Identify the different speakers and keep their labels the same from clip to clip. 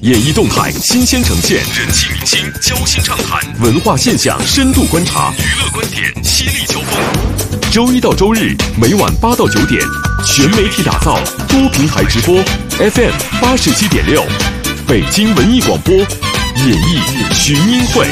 Speaker 1: 演艺动态新鲜呈现，人气明星交心畅谈，文化现象深度观察，娱乐观点犀利交锋。周一到周日每晚8到9点，全媒体打造，多平台直播 ，FM 87.6，北京文艺广播，演艺群英会。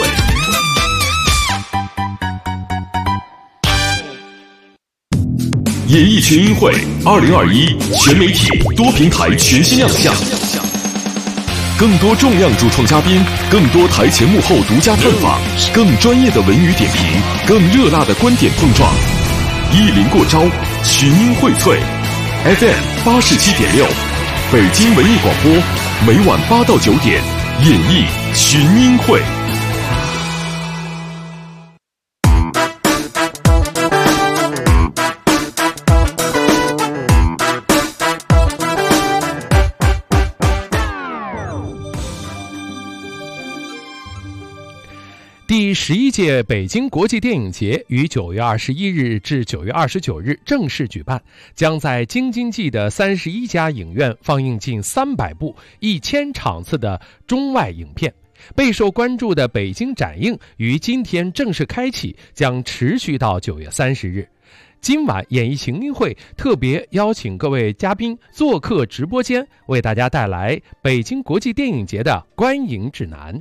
Speaker 1: 演艺群英会2021全媒体多平台全新亮相，更多重量主创嘉宾，更多台前幕后独家探访，更专业的文娱点评，更热辣的观点碰撞，一临过招，群英荟萃。FM 87.6，北京文艺广播，每晚8到9点，演艺群英会。
Speaker 2: 第11届北京国际电影节于9月21日至9月29日正式举办，将在京津冀的31家影院放映近300部1000场次的中外影片。备受关注的北京展映于今天正式开启，将持续到9月30日。今晚演艺群英会特别邀请各位嘉宾做客直播间，为大家带来北京国际电影节的观影指南。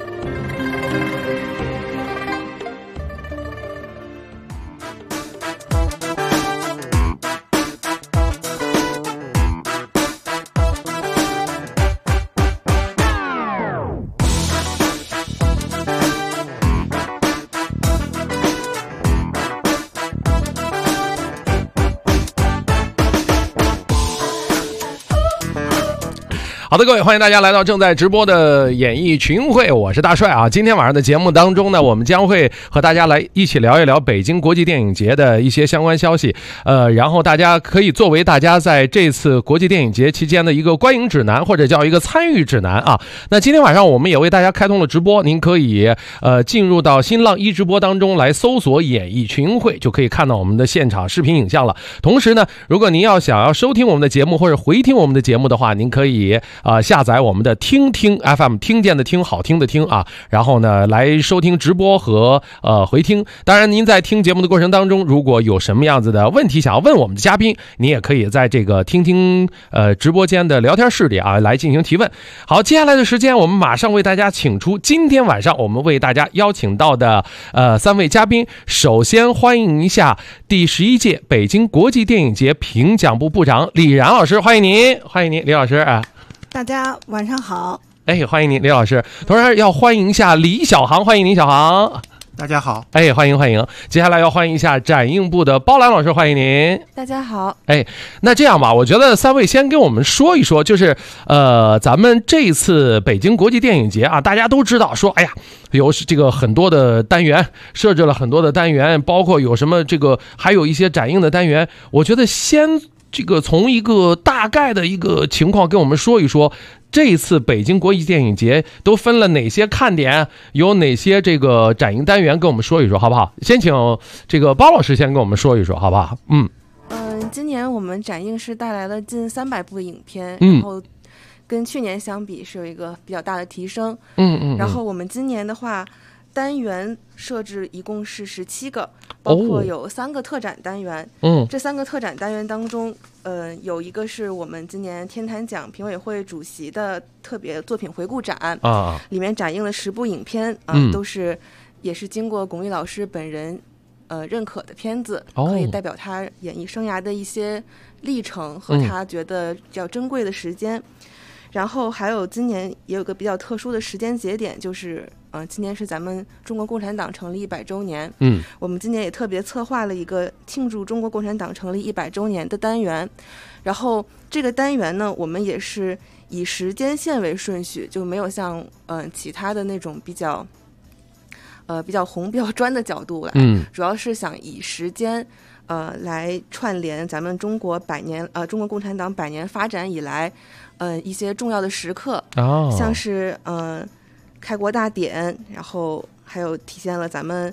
Speaker 2: 好的，各位，欢迎大家来到正在直播的演艺群英会，我是大帅啊。今天晚上的节目当中呢，我们将会和大家来一起聊一聊北京国际电影节的一些相关消息，然后大家可以作为大家在这次国际电影节期间的一个观影指南，或者叫一个参与指南啊。那今天晚上我们也为大家开通了直播，您可以进入到新浪一直播当中来搜索演艺群英会，就可以看到我们的现场视频影像了。同时呢，如果您想要收听我们的节目或者回听我们的节目的话，您可以下载我们的听听 FM， 听见的听，好听的听啊，然后呢来收听直播和回听。当然您在听节目的过程当中，如果有什么样子的问题想要问我们的嘉宾，你也可以在这个听听直播间的聊天室里啊来进行提问。好，接下来的时间我们马上为大家请出今天晚上我们为大家邀请到的3位嘉宾。首先欢迎一下第11届北京国际电影节评奖部部长李然老师，欢迎您，欢迎您，李老师啊。
Speaker 3: 大家晚上好。
Speaker 2: 欢迎您，李老师。同时要欢迎一下李小航，欢迎您，小航。
Speaker 4: 大家好。
Speaker 2: 欢迎欢迎。接下来要欢迎一下展映部的包兰老师，欢迎您。
Speaker 3: 大家好。
Speaker 2: 那这样吧，我觉得3位先跟我们说一说，就是咱们这次北京国际电影节啊，大家都知道说，有这个很多的单元，设置了很多的单元，包括有什么这个还有一些展映的单元。我觉得先这个从一个大概的一个情况跟我们说一说，这一次北京国际电影节都分了哪些看点，有哪些这个展映单元，跟我们说一说好不好？先请这个包老师先跟我们说一说好不好？
Speaker 3: 今年我们展映是带来了近300部影片，然后跟去年相比是有一个比较大的提升。然后我们今年的话，单元设置一共是17个，包括有3个特展单元。这3个特展单元当中，有一个是我们今年天坛奖评委会主席的特别作品回顾展啊，里面展映了10部影片啊，也是经过巩俐老师本人认可的片子，可以代表他演艺生涯的一些历程和他觉得比较珍贵的时间。然后还有今年也有个比较特殊的时间节点，就是今年是咱们中国共产党成立100周年。我们今年也特别策划了一个庆祝中国共产党成立100周年的单元。然后这个单元呢，我们也是以时间线为顺序，就没有像其他的那种比较红比较专的角度来，主要是想以时间来串联咱们中国中国共产党100年发展以来一些重要的时刻，像是开国大典，然后还有体现了咱们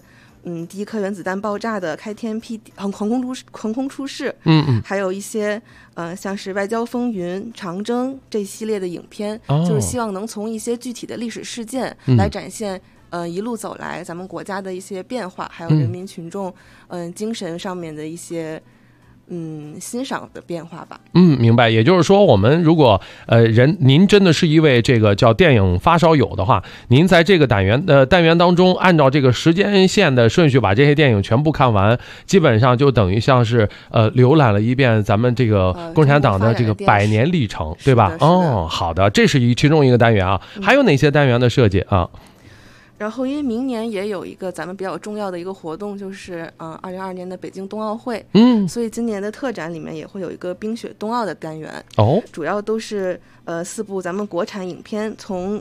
Speaker 3: 第一颗原子弹爆炸的开天辟地、横空出世，还有一些像是外交风云、长征这一系列的影片，就是希望能从一些具体的历史事件来展现一路走来咱们国家的一些变化，还有人民群众精神上面的一些欣赏的变化吧。
Speaker 2: 明白。也就是说，我们如果您真的是一位这个叫电影发烧友的话，您在这个单元当中，按照这个时间线的顺序把这些电影全部看完，基本上就等于像是浏览了一遍咱们这个共产党的这个100年历程，对吧？好的，这是其中一个单元啊。还有哪些单元的设计啊？
Speaker 3: 然后因为明年也有一个咱们比较重要的一个活动，就是2022年的北京冬奥会，所以今年的特展里面也会有一个冰雪冬奥的单元，主要都是4部咱们国产影片，从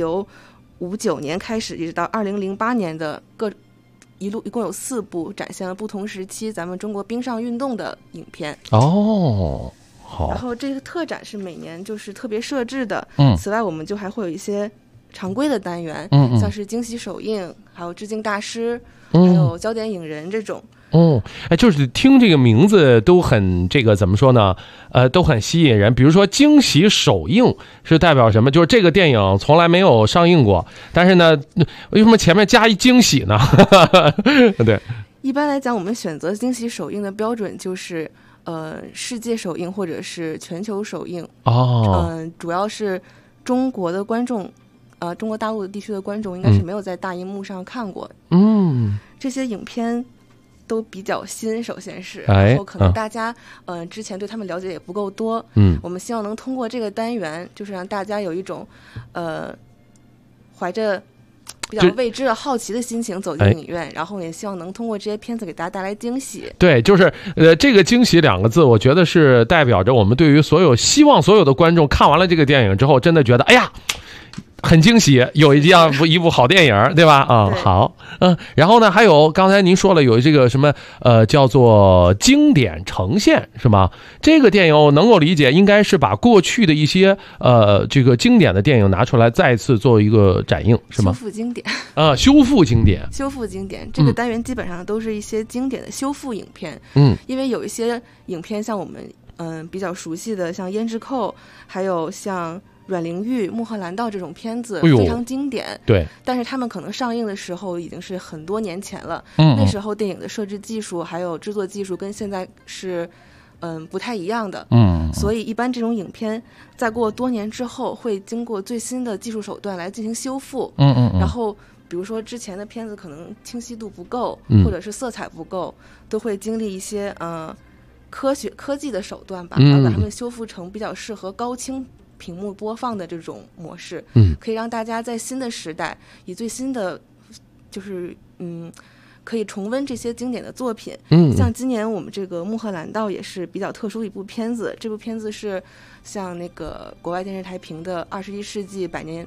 Speaker 3: 1959年开始一直到2008年的一共有4部，展现了不同时期咱们中国冰上运动的影片。
Speaker 2: 好。
Speaker 3: 然后这个特展是每年就是特别设置的，此外我们就还会有一些常规的单元，像是惊喜首映，还有致敬大师，还有焦点影人这种。就是听这个名字都很这个怎么说呢？都很吸引人。比如说惊喜首映是代表什么？就是这个电影从来没有上映过，但是呢，为什么前面加一惊喜呢？对，一般来讲，我们选择惊喜首映的标准就是世界首映或者是全球首映。主要是中国的观众。中国大陆的地区的观众应该是没有在大荧幕上看过。这些影片都比较新，首先是，然后可能大家之前对他们了解也不够多。我们希望能通过这个单元，就是让大家有一种怀着比较未知的好奇的心情走进影院，然后也希望能通过这些片子给大家带来惊喜。对，就是这个惊喜2个字，我觉得是代表着我们对于希望所有的观众看完了这个电影之后，真的觉得哎呀很惊喜，有一部好电影，对吧？好，然后呢，还有刚才您说了有这个什么叫做经典呈现，是吗？这个电影我能够理解，应该是把过去的一些这个经典的电影拿出来再次做一个展映，是吗？修复经典修复经典这个单元基本上都是一些经典的修复影片。因为有一些影片像我们比较熟悉的，像胭脂扣，还有像阮玲玉、穆赫兰道这种片子非常经典，对，但是他们可能上映的时候已经是很多年前了。那时候电影的摄制技术还有制作技术跟现在是不太一样的。所以一般这种影片在过多年之后会经过最新的技术手段来进行修复。然后比如说之前的片子可能清晰度不够，或者是色彩不够，都会经历一些科技的手段吧，把它们修复成比较适合高清屏幕播放的这种模式，可以让大家在新的时代以最新的就是可以重温这些经典的作品。像今年我们这个穆赫兰道也是比较特殊的一部片子，这部片子是像那个国外电视台评的21世纪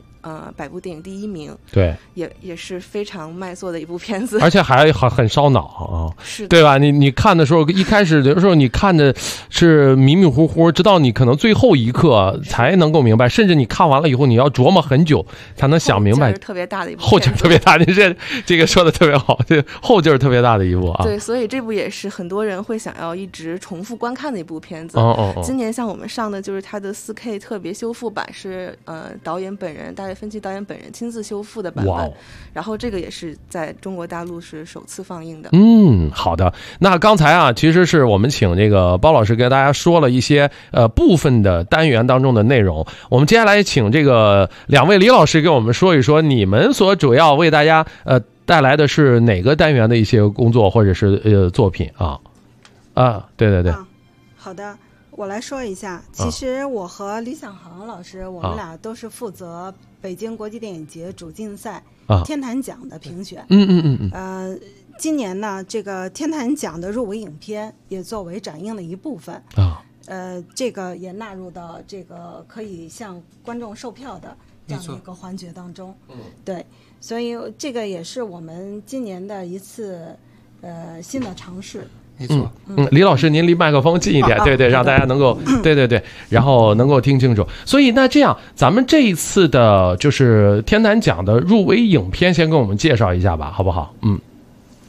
Speaker 3: 100部电影第1名，对，也是非常卖座的一部片子，而且还很烧脑啊，是对吧？你看的时候，一开始的时候你看的是迷迷糊糊，直到你可能最后一刻才能够明白，甚至你看完了以后，你要琢磨很久才能想明白。后劲儿特别大的一部，后劲儿特别大，你这个说的特别好，这后劲儿特别大的一部啊。对，所以这部也是很多人会想要一直重复观看的一部片子。今年像我们上的就是它的4K 特别修复版，是导演本人大卫芬奇导演本人亲自修复的版本。然后这个也是在中国大陆是首次放映的。好的。那刚才啊，其实是我们请这个包老师给大家说了一些部分的单元当中的内容。我们接下来请这个2位李老师给我们说一说，你们所主要为大家带来的是哪个单元的一些工作或者是作品啊？对。
Speaker 4: 好的。我来说一下，其实我和李想航老师，我们俩都是负责北京国际电影节主竞赛天坛奖的评选。今年呢，这个天坛奖的入围影片也作为展映的一部分这个也纳入到这个可以向观众售票的这样的一个环节当中。对，所以这个也是我们今年的一次新的尝试。
Speaker 2: 没错。李老师您离麦克风近一点，对，让大家能够对，然后能够听清楚。所以那这样咱们这一次的就是天坛奖的入围影片先跟我们介绍一下吧，好不好？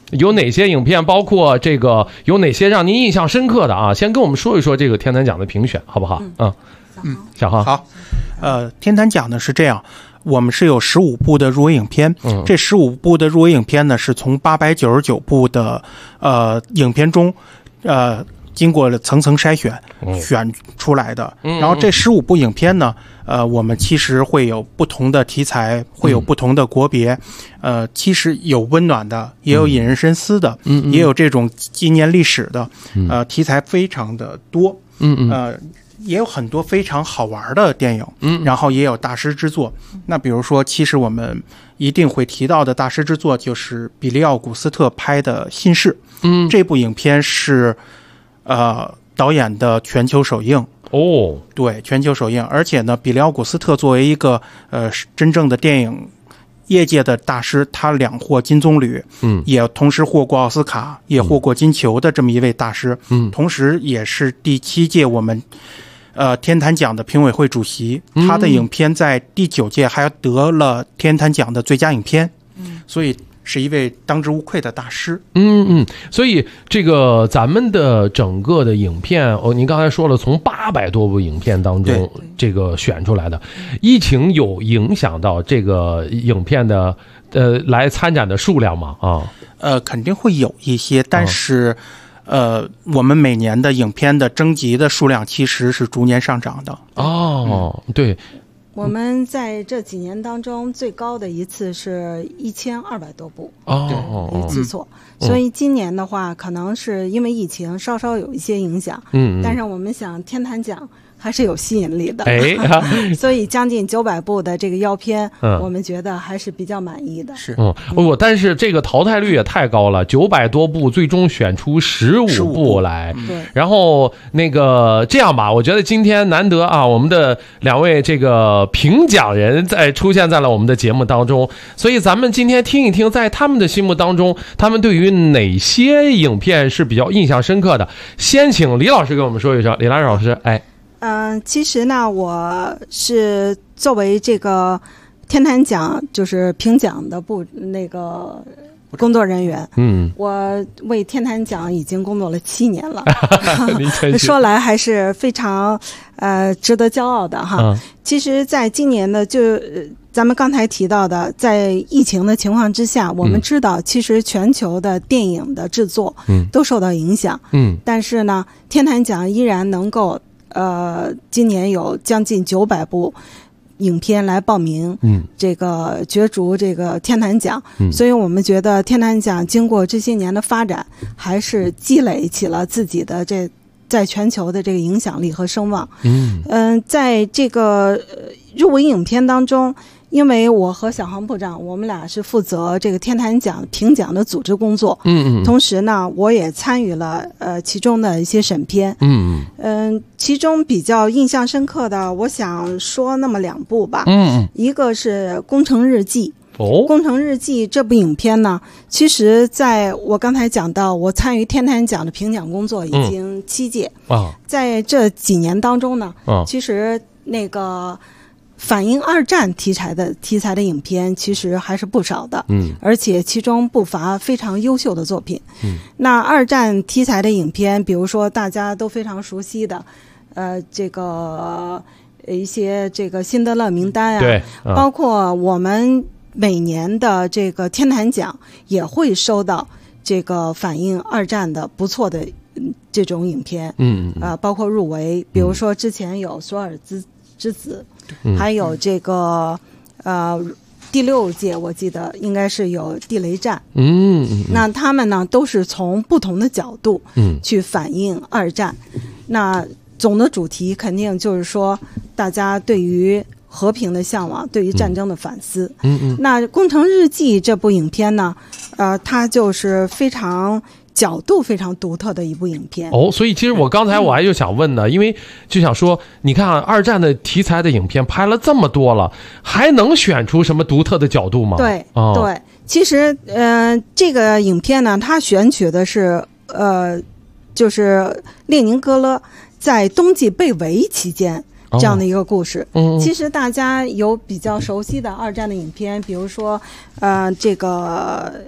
Speaker 2: 有哪些影片，包括这个有哪些让您印象深刻的啊？先跟我们说一说这个天坛奖的评选，好不好？小航。
Speaker 5: 好，天坛奖呢是这样，我们是有15部的入围影片，这15部的入围影片呢是从899部的影片中经过了层层筛选选出来的。然后这15部影片呢，我们其实会有不同的题材，会有不同的国别，其实有温暖的，也有引人深思的，也有这种纪念历史的，题材非常的多，也有很多非常好玩的电影，然后也有大师之作。那比如说，其实我们一定会提到的大师之作就是比利·奥古斯特拍的《信士》，这部影片是导演的全球首映。对，全球首映。而且呢，比利·奥古斯特作为一个真正的电影业界的大师，他2获金棕榈，也同时获过奥斯卡，也获过金球的这么一位大师，同时也是第7届我们天坛奖的评委会主席。他的影片在第9届还得了天坛奖的最佳影片，所以是一位当之无愧的大师。
Speaker 2: 所以这个咱们的整个的影片，您刚才说了，从800多部影片当中这个选出来的，疫情有影响到这个影片的来参展的数量吗？
Speaker 5: 肯定会有一些，但是我们每年的影片的征集的数量其实是逐年上涨的。
Speaker 2: 对。
Speaker 4: 我们在这几年当中最高的一次是1200多部，没记错。所以今年的话，可能是因为疫情稍稍有一些影响，但是我们想天坛奖还是有吸引力的，所以将近900部的这个邀片，我们觉得还是比较满意的。
Speaker 5: 是，
Speaker 2: 但是这个淘汰率也太高了，900多部最终选出15部来。然后那个这样吧，我觉得今天难得啊，我们的2位这个评奖人出现在了我们的节目当中，所以咱们今天听一听，在他们的心目当中，他们对于哪些影片是比较印象深刻的。先请李老师给我们说一声，李兰老师，
Speaker 4: 其实呢，我是作为这个天坛奖就是评奖的那个工作人员，我为天坛奖已经工作了7年了，说来还是非常值得骄傲的哈。其实，在今年的咱们刚才提到的，在疫情的情况之下，我们知道其实全球的电影的制作都受到影响，但是呢，天坛奖依然能够今年有将近900部影片来报名，这个角逐这个天坛奖，所以我们觉得天坛奖经过这些年的发展，还是积累起了自己的在全球的这个影响力和声望。在这个入围影片当中，因为我和小航部长，我们俩是负责这个天坛奖评奖的组织工作，同时呢，我也参与了其中的一些审片，其中比较印象深刻的，我想说那么2部吧，一个是《工程日记》。工程日记这部影片呢，其实在我刚才讲到，我参与天坛奖的评奖工作已经7届，在这几年当中呢，其实那个反映2战题材的影片其实还是不少的，而且其中不乏非常优秀的作品。那2战题材的影片，比如说大家都非常熟悉的，这个一些这个辛德勒名单啊，包括我们每年的这个天坛奖也会收到这个反映2战的不错的这种影片，包括入围，比如说之前有索尔之子，还有这个第6届我记得应该是有地雷战，那他们呢都是从不同的角度去反映2战，那总的主题肯定就是说大家对于和平的向往，对于战争的反思。那《工程日记》这部影片呢，它就是角度非常独特的一部影片。
Speaker 2: 所以其实我刚才我还就想问呢，因为就想说，你看2战的题材的影片拍了这么多了，还能选出什么独特的角度吗？
Speaker 4: 对，其实这个影片呢，它选取的是就是列宁格勒在冬季被围期间这样的一个故事。其实大家有比较熟悉的2战的影片，比如说这个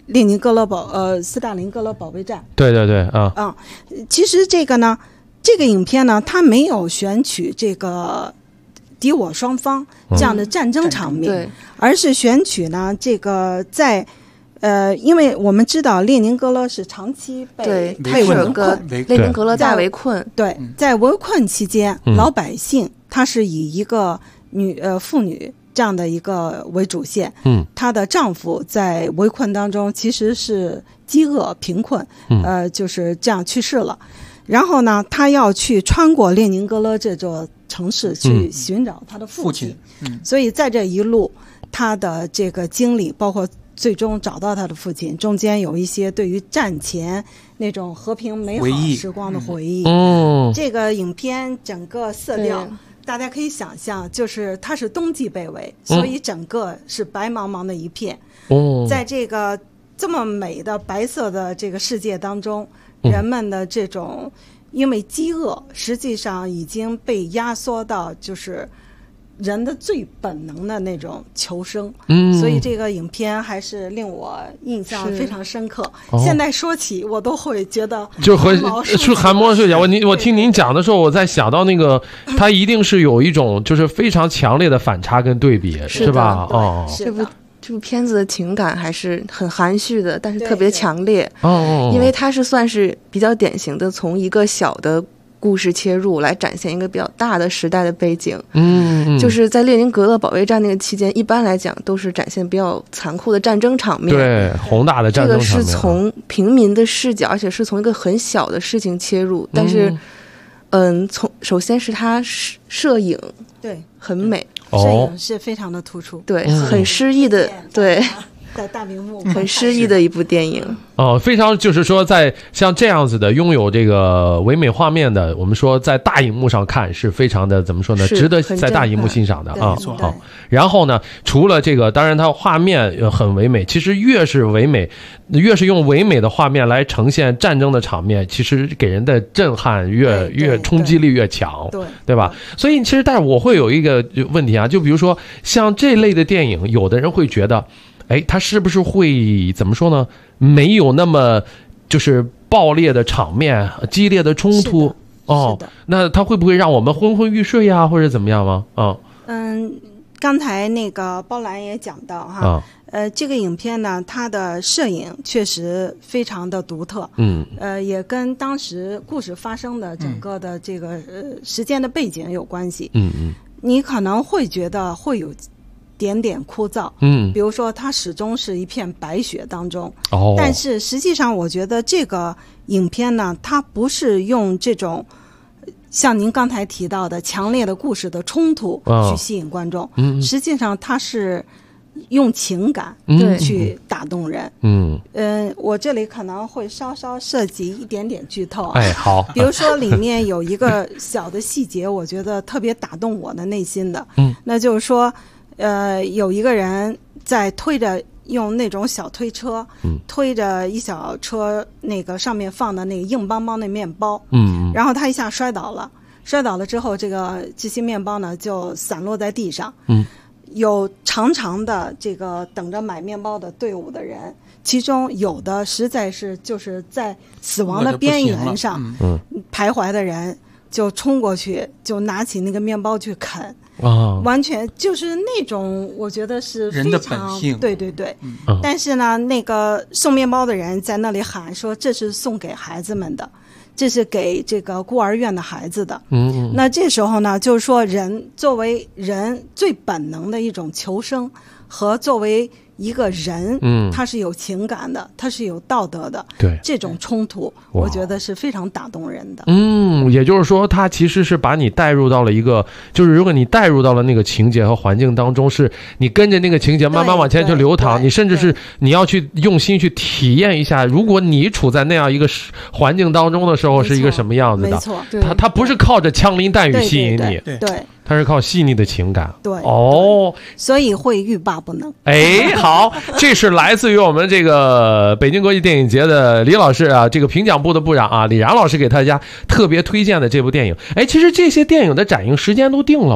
Speaker 4: 列宁格勒斯大林格勒保卫战。
Speaker 2: 对对对啊。
Speaker 4: 其实这个影片呢，它没有选取这个敌我双方这样的战争场面，而是选取呢这个在因为我们知道列宁格勒是长期被
Speaker 3: 它有个列宁格勒大围困，
Speaker 4: 对，在围困期间，老百姓他是以一个妇女这样的一个为主线，她的丈夫在围困当中其实是饥饿贫困，就是这样去世了。然后呢，他要去穿过列宁格勒这座城市去寻找他的父亲，所以在这一路，他的这个经历，包括最终找到他的父亲，中间有一些对于战前那种和平美好时光的回忆。这个影片整个色调，大家可以想象，就是它是冬季被围，所以整个是白茫茫的一片。在这个这么美的白色的这个世界当中，人们的这种因为饥饿，实际上已经被压缩到就是人的最本能的那种求生。所以这个影片还是令我印象非常深刻。现在说起我都会觉得
Speaker 2: 就和汗毛竖起来。我听您讲的时候，我在想到那个它一定是有一种就是非常强烈的反差跟对比，是吧？
Speaker 3: 这部片子的情感还是很含蓄的，但是特别强烈。因为它是算是比较典型的从一个小的故事切入来展现一个比较大的时代的背景。就是在列宁格勒保卫战那个期间，一般来讲都是展现比较残酷的战争场面，
Speaker 2: 对，宏大的战争场面。
Speaker 3: 这个是从平民的视角，而且是从一个很小的事情切入，但是首先是它摄影
Speaker 4: 对
Speaker 3: 很美，
Speaker 4: 摄影是非常的突出，
Speaker 3: 对，很诗意的，对，
Speaker 4: 在大屏幕
Speaker 3: 很诗意的一部电影。
Speaker 2: 非常就是说在像这样子的拥有这个唯美画面的，我们说在大荧幕上看是非常的怎么说呢，值得在大荧幕欣赏的啊。好，然后呢，除了这个，当然它画面很唯美，其实越是唯美，越是用唯美的画面来呈现战争的场面，其实给人的震撼越冲击力越强，对吧？所以其实但是我会有一个问题啊，就比如说像这类的电影，有的人会觉得它是不是会怎么说呢？没有那么就是爆裂的场面、激烈的冲突那它会不会让我们昏昏欲睡呀，或者怎么样吗？
Speaker 4: 刚才那个包兰也讲到哈，这个影片呢，它的摄影确实非常的独特，也跟当时故事发生的整个的这个时间的背景有关系，你可能会觉得会有点点枯燥，比如说它始终是一片白雪当中，但是实际上我觉得这个影片呢，它不是用这种像您刚才提到的强烈的故事的冲突去吸引观众，实际上它是用情感去打动人。我这里可能会稍稍涉及一点点剧透
Speaker 2: 好，
Speaker 4: 比如说里面有一个小的细节，我觉得特别打动我的内心的，那就是说有一个人在用那种小推车，推着一小车，那个上面放的那个硬邦邦的面包，然后他一下摔倒了之后，这些面包呢就散落在地上，有长长的这个等着买面包的队伍的人，其中有的实在是就是在死亡的边缘上徘徊的人，就冲过去，就拿起那个面包去啃。完全就是那种我觉得是非常人的本性，对，但是呢，那个送面包的人在那里喊说这是送给孩子们的，这是给这个孤儿院的孩子的。那这时候呢，就是说人作为人最本能的一种求生，和作为一个人，他是有情感的，他是有道德的，
Speaker 2: 对
Speaker 4: 这种冲突，我觉得是非常打动人的。
Speaker 2: 也就是说，他其实是把你带入到了一个，就是如果你带入到了那个情节和环境当中，是你跟着那个情节慢慢往前去流淌，你甚至是你要去用心去体验一下，如果你处在那样一个环境当中的时候是一个什么样子的。
Speaker 4: 没错，
Speaker 2: 他不是靠着枪林弹雨吸引你，
Speaker 4: 对，
Speaker 2: 他是靠细腻的情感。
Speaker 4: 对，所以会欲罢不能。
Speaker 2: 好，这是来自于我们这个北京国际电影节的李老师啊，这个评奖部的部长啊，李然老师给大家特别推荐的这部电影。其实这些电影的展映时间都定了吗？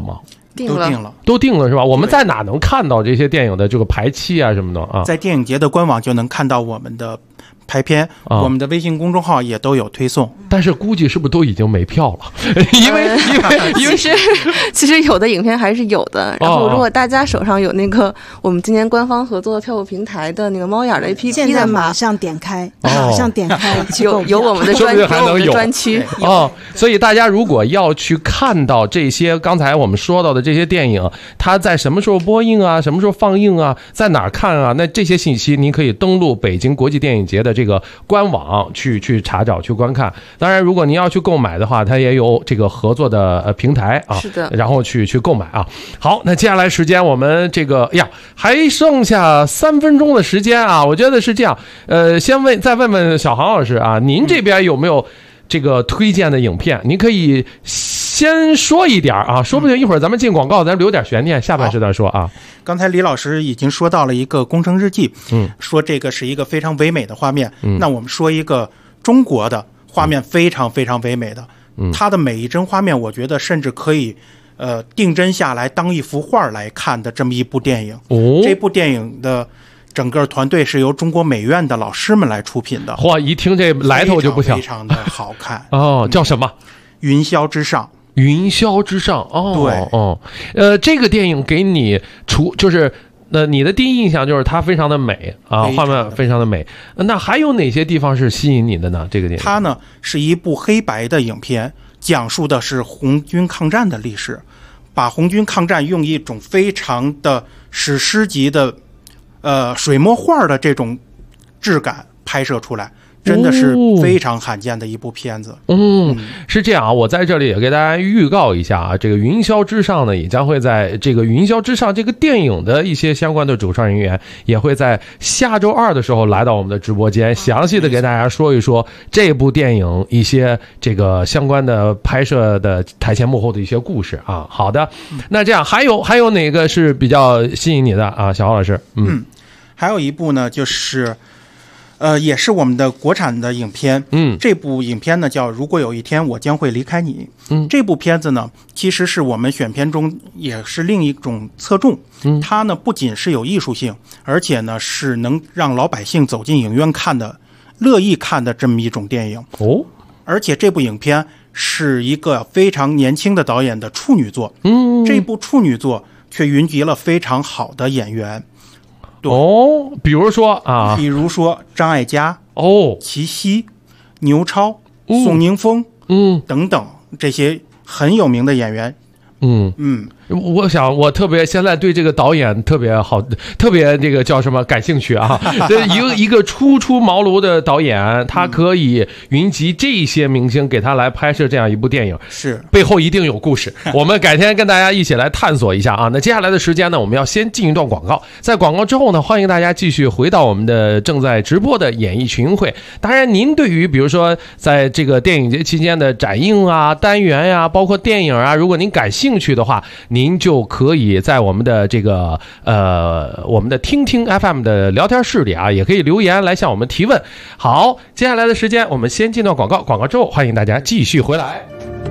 Speaker 2: 都定了是吧？我们在哪能看到这些电影的这个排期啊什么的啊？
Speaker 5: 在电影节的官网就能看到我们的排片，我们的微信公众号也都有推送。
Speaker 2: 但是估计是不是都已经没票了？因为
Speaker 3: 其实有的影片还是有的。然后如果大家手上有那个我们今年官方合作的票务平台的那个猫眼的 APP，
Speaker 4: 现在马上点开，
Speaker 3: 有我们的专区
Speaker 2: 哦。所以大家如果要去看到这些刚才我们说到的这些电影，它在什么时候播映啊，什么时候放映啊，在哪儿看啊，那这些信息您可以登录北京国际电影节的这个官网去查找去观看。当然如果您要去购买的话，它也有这个合作的平台啊，
Speaker 3: 是的，
Speaker 2: 然后去购买啊。好，那接下来时间我们这个还剩下3分钟的时间啊，我觉得是这样，再问问小航老师啊，您这边有没有这个推荐的影片？您可以先说一点啊，说不定一会儿咱们进广告，咱留点悬念，下半时段说啊。
Speaker 5: 刚才李老师已经说到了一个《工程日记》，说这个是一个非常唯美的画面。那我们说一个中国的画面非常非常唯美的，它的每一帧画面，我觉得甚至可以定帧下来当一幅画来看的这么一部电影。这部电影的整个团队是由中国美院的老师们来出品的。
Speaker 2: 哇，一听这来头就不小，
Speaker 5: 非常的好看
Speaker 2: 哦。叫什么？
Speaker 5: 云霄之上。
Speaker 2: 云霄之上哦，
Speaker 5: 对
Speaker 2: 哦，这个电影给你就是你的第一印象就是它非常的美啊，画面非常的美。那还有哪些地方是吸引你的呢？这个电影
Speaker 5: 它呢是一部黑白的影片，讲述的是红军抗战的历史，把红军抗战用一种非常的史诗级的水墨画的这种质感拍摄出来。真的是非常罕见的一部片子。
Speaker 2: 是这样啊，我在这里也给大家预告一下啊，这个云霄之上呢，也将会在这个云霄之上这个电影的一些相关的主创人员，也会在下周2的时候来到我们的直播间，详细的给大家说一说这部电影一些这个相关的拍摄的台前幕后的一些故事啊。好的，那这样还有哪个是比较吸引你的啊，小豪老师？
Speaker 5: 还有一部呢，就是也是我们的国产的影片。这部影片呢叫《如果有一天我将会离开你》。这部片子呢，其实是我们选片中也是另一种侧重。它呢不仅是有艺术性，而且呢是能让老百姓走进影院看的、乐意看的这么一种电影。而且这部影片是一个非常年轻的导演的处女作。这部处女作却云集了非常好的演员。
Speaker 2: 比如说
Speaker 5: 张艾嘉、齐溪、牛超、宋宁峰等等这些很有名的演员。我想我特别现在对这个导演特别好，特别这个叫什么感兴趣啊。一个初出茅庐的导演，他可以云集这些明星给他来拍摄这样一部电影，是背后一定有故事。我们改天跟大家一起来探索一下啊。那接下来的时间呢，我们要先进一段广告，在广告之后呢，欢迎大家继续回到我们的正在直播的演艺群会。当然您对于比如说在这个电影节期间的展映啊、单元呀、包括电影啊，如果您感兴趣的话，您就可以在我们的这个我们的听听 FM 的聊天室里啊，也可以留言来向我们提问。好，接下来的时间我们先进到广告，广告之后欢迎大家继续回来。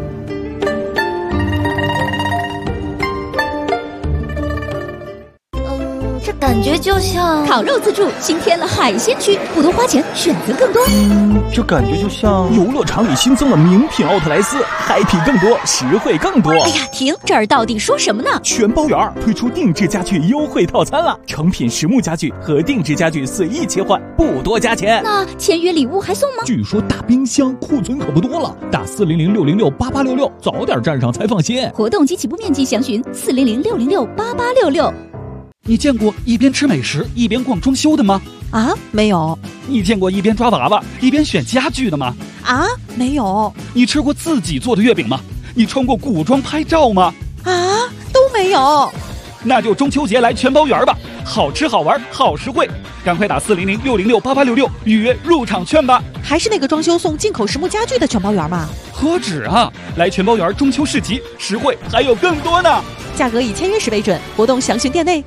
Speaker 6: 这感觉就像烤肉自助新添了海鲜区，不多花钱，选择更多。
Speaker 7: 这感觉就像游乐场里新增了名品奥特莱斯，嗨皮更多，实惠更多。
Speaker 6: 哎呀，停！这儿到底说什么呢？
Speaker 7: 全包圆推出定制家具优惠套餐了，成品实木家具和定制家具随意切换，不多加钱。
Speaker 6: 那签约礼物还送吗？
Speaker 7: 据说大冰箱库存可不多了，打400-606-8866，早点站上才放心。
Speaker 6: 活动及起步面积详询400-606-8866。
Speaker 7: 你见过一边吃美食一边逛装修的吗？
Speaker 8: 啊，没有。
Speaker 7: 你见过一边抓娃娃一边选家具的吗？
Speaker 8: 啊，没有。
Speaker 7: 你吃过自己做的月饼吗？你穿过古装拍照吗？
Speaker 8: 啊，都没有。
Speaker 7: 那就中秋节来全包圆吧，好吃好玩好实惠，赶快打400-606-8866预约入场券吧。
Speaker 8: 还是那个装修送进口实木家具的全包圆吗？
Speaker 7: 何止啊，来全包圆中秋市集，实惠还有更多呢。
Speaker 8: 价格以签约时为准，活动详询店内。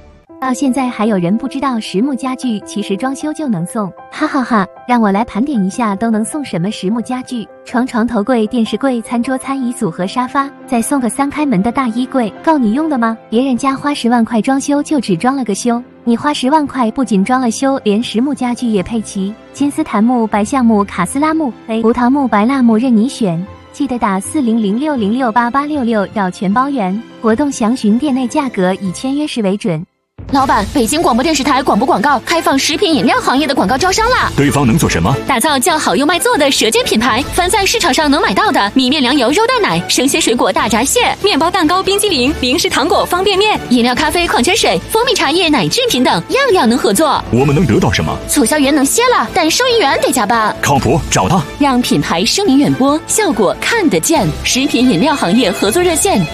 Speaker 9: 到现在还有人不知道实木家具其实装修就能送，哈哈哈！让我来盘点一下都能送什么实木家具：床、头柜、电视柜、餐桌、餐椅组和沙发，再送个3开门的大衣柜，够你用的吗？别人家花10万块装修就只装了个修，你花10万块不仅装了修，连实木家具也配齐，金丝檀木、白橡木、卡斯拉木、胡桃木、白蜡木任你选。记得打4006068866要全包圆，活动详询店内价格，以签约时为准。
Speaker 10: 老板，北京广播电视台广播广告开放食品饮料行业的广告招商啦！
Speaker 11: 对方能做什么？
Speaker 10: 打造叫好又卖座的舌尖品牌，凡在市场上能买到的米面粮油肉蛋奶、生鲜水果大闸蟹、面包蛋糕、冰激凌、零食糖果、方便面、饮料咖啡、矿泉水、蜂蜜茶叶、奶制品等，样样能合作。
Speaker 11: 我们能得到什么？
Speaker 10: 促销员能歇了，但收银员得加班。
Speaker 11: 靠谱，找他，
Speaker 10: 让品牌声名远播，效果看得见。食品饮料行业合作热线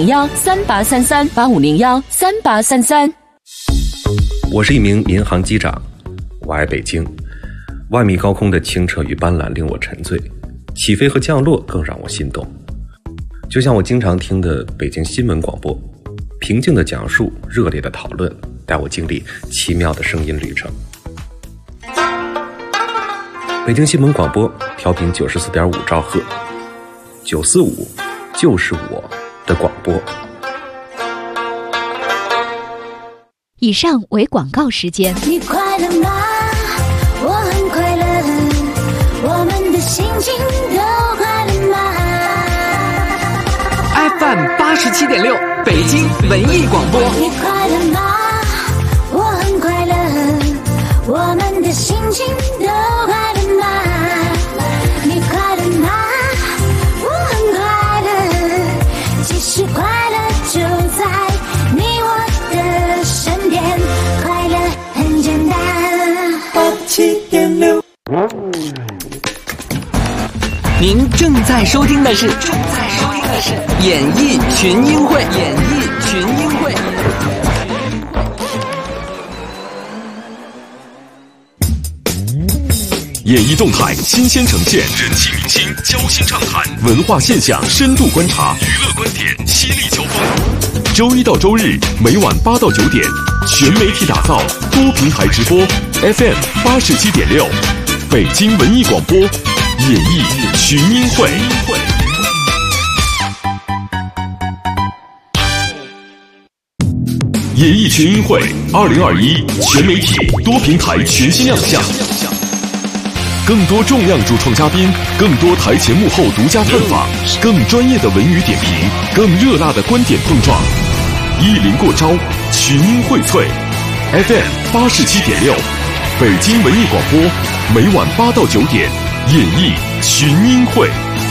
Speaker 10: 8501383385013833。
Speaker 12: 我是一名民航机长，我爱北京。万米高空的清澈与斑斓令我沉醉，起飞和降落更让我心动。就像我经常听的北京新闻广播，平静的讲述，热烈的讨论，带我经历奇妙的声音旅程。北京新闻广播调频94.5兆赫，945就是我的广播。
Speaker 6: 以上为广告时间。
Speaker 13: 你快乐吗？我很快乐，我们的心情都快乐吗
Speaker 14: ？FM 87.6，北京文艺广播。
Speaker 13: 你快乐吗？我很快乐，我们的心情都快乐吗？你快乐吗？我很快乐，其实快乐就在你我的身边，快乐很简单。87.6，
Speaker 14: 您正在收听的是演艺群英会。
Speaker 1: 演艺动态新鲜呈现，人气明星交心畅谈，文化现象深度观察，娱乐观点犀利交锋。周一到周日每晚8到9点，全媒体打造，多平台直播 ，FM 87.6，北京文艺广播，演艺群英会。演艺群英会2021全媒体多平台全新亮相。更多重量主创嘉宾，更多台前幕后独家探访，更专业的文娱点评，更热辣的观点碰撞，一临过招，群英荟萃。FM 87.6，北京文艺广播，每晚8到9点，演艺群英会。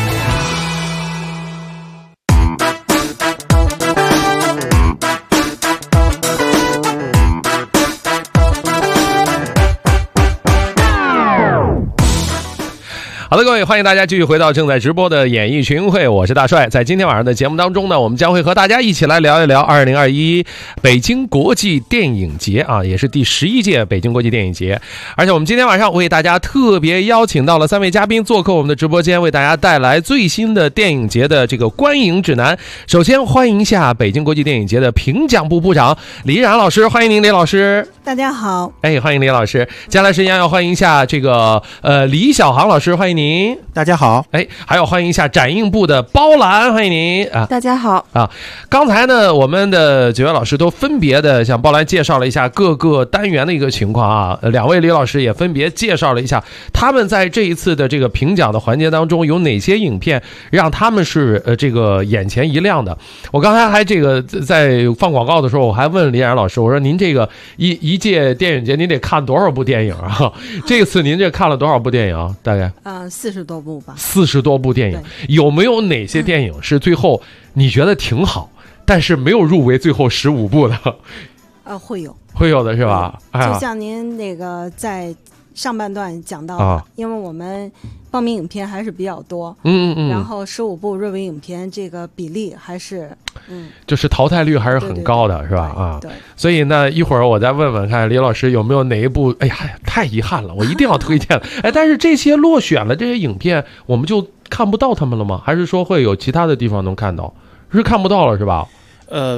Speaker 2: 好的，各位，欢迎大家继续回到正在直播的演艺群英会，我是大帅。在今天晚上的节目当中呢，我们将会和大家一起来聊一聊2021北京国际电影节啊，也是第11届北京国际电影节。而且我们今天晚上为大家特别邀请到了3位嘉宾做客我们的直播间，为大家带来最新的电影节的这个观影指南。首先欢迎一下北京国际电影节的评奖部部长李冉老师，欢迎您，李老师。
Speaker 4: 大家好。
Speaker 2: 欢迎李老师。接下来时间要欢迎一下这个李小航老师，欢迎您。
Speaker 5: 大家好。
Speaker 2: 还要欢迎一下展映部的包兰，欢迎您啊。
Speaker 3: 大家好
Speaker 2: 啊。刚才呢，我们的几位老师都分别的向包兰介绍了一下各个单元的一个情况啊。2位李老师也分别介绍了一下他们在这一次的这个评奖的环节当中有哪些影片让他们是这个眼前一亮的。我刚才还这个在放广告的时候，我还问李冉老师，我说您这个一届电影节您得看多少部电影啊？这次您这看了多少部电影啊？大概
Speaker 4: 40多部吧。
Speaker 2: 40多部电影，有没有哪些电影是最后你觉得挺好，但是没有入围最后15部的？
Speaker 4: 会有
Speaker 2: 的是吧？
Speaker 4: 就像您那个在上半段讲到的，因为我们报名影片还是比较多，然后15部入围影片这个比例还是
Speaker 2: 就是淘汰率还是很高的，是吧？
Speaker 4: 对。
Speaker 2: 所以呢，一会儿我再问问看李老师有没有哪一部，哎呀，太遗憾了，我一定要推荐了。但是这些落选了这些影片，我们就看不到他们了吗？还是说会有其他的地方能看到？是看不到了是吧？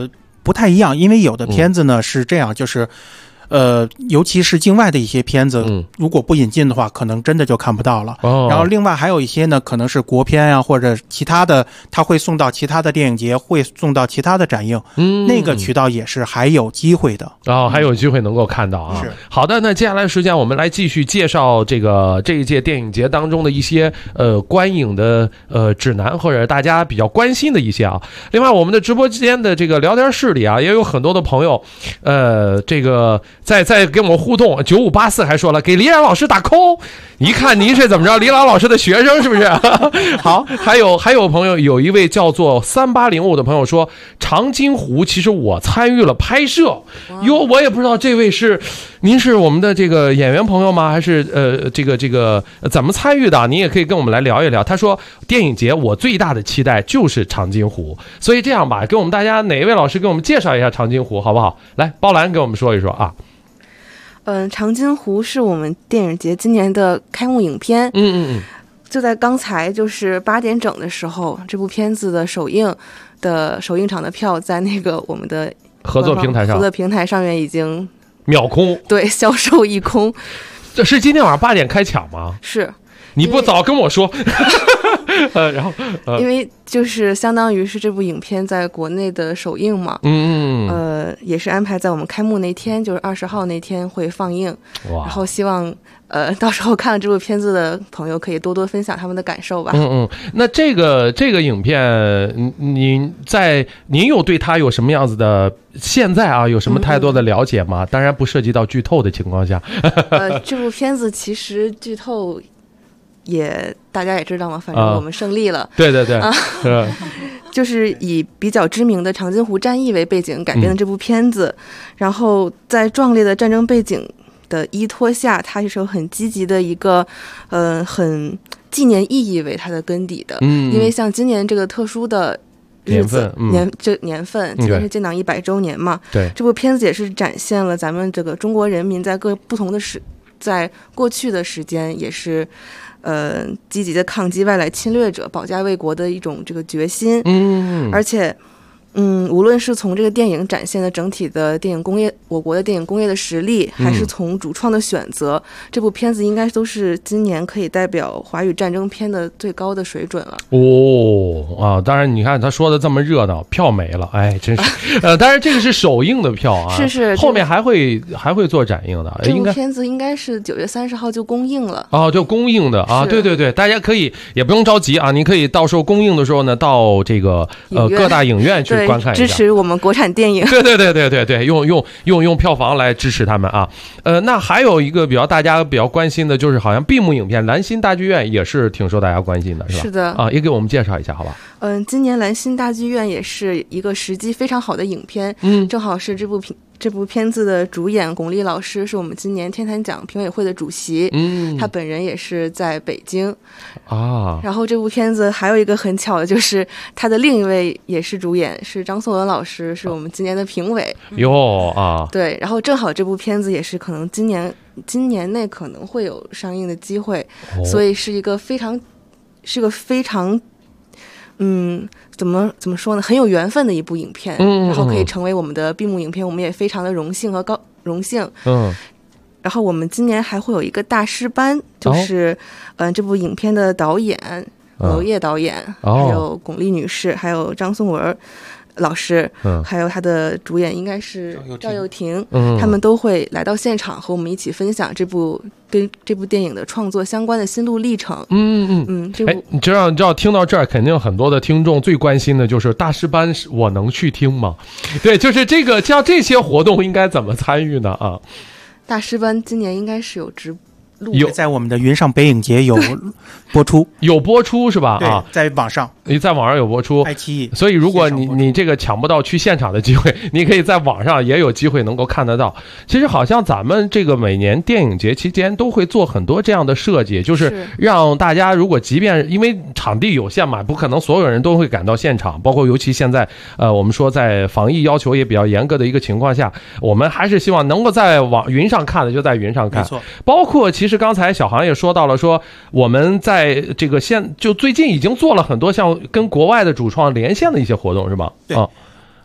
Speaker 5: 不太一样，因为有的片子呢是这样，就是尤其是境外的一些片子，如果不引进的话，可能真的就看不到了。然后另外还有一些呢，可能是国片啊，或者其他的，它会送到其他的电影节，会送到其他的展映，那个渠道也是还有机会的。
Speaker 2: 还有机会能够看到啊。是。好的，那接下来时间我们来继续介绍这一届电影节当中的一些观影的指南，或者大家比较关心的一些啊。另外，我们的直播间的这个聊天室里啊，也有很多的朋友，这个。在跟我们互动，9584还说了给李冉老师打 call， 一看您是怎么着，李老师的学生是不是？好，还有朋友，有一位叫做3805的朋友说，长津湖其实我参与了拍摄，我也不知道这位您是我们的这个演员朋友吗？还是这个怎么参与的？您也可以跟我们来聊一聊。他说电影节我最大的期待就是长津湖，所以这样吧，给我们大家哪一位老师给我们介绍一下长津湖好不好？来，包兰给我们说一说啊。
Speaker 3: 长津湖是我们电影节今年的开幕影片。就在刚才就是8点整的时候，这部片子的首映场的票在那个我们的
Speaker 2: 合作平台上面
Speaker 3: 已经
Speaker 2: 秒空，
Speaker 3: 对，销售一空。
Speaker 2: 这是今天晚上8点开抢吗？
Speaker 3: 是。
Speaker 2: 你不早跟我说。然后
Speaker 3: 因为就是相当于是这部影片在国内的首映嘛，也是安排在我们开幕那天，就是20号那天会放映。然后希望到时候看了这部片子的朋友可以多多分享他们的感受吧。
Speaker 2: 那这个影片，您有对它有什么样子的现在啊有什么太多的了解吗？当然不涉及到剧透的情况下。
Speaker 3: 这部片子其实剧透。大家也知道嘛，反正我们胜利了。
Speaker 2: 对
Speaker 3: 就是以比较知名的长津湖战役为背景改编的这部片子，然后在壮烈的战争背景的依托下，它是有很积极的一个很纪念意义为它的根底的。因为像今年这个特殊的日子年份，今年是建党100周年嘛。
Speaker 2: 对，
Speaker 3: 这部片子也是展现了咱们这个中国人民在各不同的在过去的时间也是。积极的抗击外来侵略者、保家卫国的一种这个决心。而且，无论是从这个电影展现的整体的电影工业，我国的电影工业的实力，还是从主创的选择，这部片子应该都是今年可以代表华语战争片的最高的水准了。
Speaker 2: 当然，你看他说的这么热闹，票没了，哎，真是。当然这个是首映的票啊，
Speaker 3: 是，
Speaker 2: 后面还会做展映的。
Speaker 3: 这部片子应该是9月30号就公映了。
Speaker 2: 就公映的啊，对，大家可以也不用着急啊，您可以到时候公映的时候呢，到这个各大影院去观看一下，
Speaker 3: 支持我们国产电影。
Speaker 2: 对，用票房来支持他们啊。那还有一个大家比较关心的，就是好像闭幕影片《兰心大剧院》也是挺受大家关心的，是吧？
Speaker 3: 是的
Speaker 2: 啊，也给我们介绍一下，好吧？
Speaker 3: 今年兰心大剧院也是一个时机非常好的影片，正好是这部片子的主演巩俐老师是我们今年天坛奖评委会的主席，他本人也是在北京啊。然后这部片子还有一个很巧的，就是他的另一位也是主演是张颂文老师，是我们今年的评委对，然后正好这部片子也是可能今年内可能会有上映的机会，所以是一个非常怎么说呢？很有缘分的一部影片，然后可以成为我们的闭幕影片，我们也非常的荣幸和荣幸。然后我们今年还会有一个大师班，就是这部影片的导演娄烨导演，还有巩俐女士，还有张颂文老师，还有他的主演应该是赵又廷，他们都会来到现场和我们一起分享跟这部电影的创作相关的心路历程。
Speaker 2: 你知道听到这儿，肯定很多的听众最关心的就是大师班我能去听吗？对，就是像这些活动应该怎么参与呢？啊，
Speaker 3: 大师班今年应该是有直播。
Speaker 5: 在我们的云上北影节有播出，
Speaker 2: 有播出是吧？啊，
Speaker 5: 在网上
Speaker 2: 有播出，
Speaker 5: 爱奇艺。
Speaker 2: 所以如果你这个抢不到去现场的机会，你可以在网上也有机会能够看得到。其实好像咱们这个每年电影节期间都会做很多这样的设计，就是让大家如果即便因为场地有限嘛，不可能所有人都会赶到现场，包括尤其现在我们说在防疫要求也比较严格的一个情况下，我们还是希望能够在云上看的就在云上看。
Speaker 5: 没错，
Speaker 2: 包括其实刚才小航也说到了，说我们在这个就最近已经做了很多像跟国外的主创连线的一些活动，是吧？
Speaker 5: 对，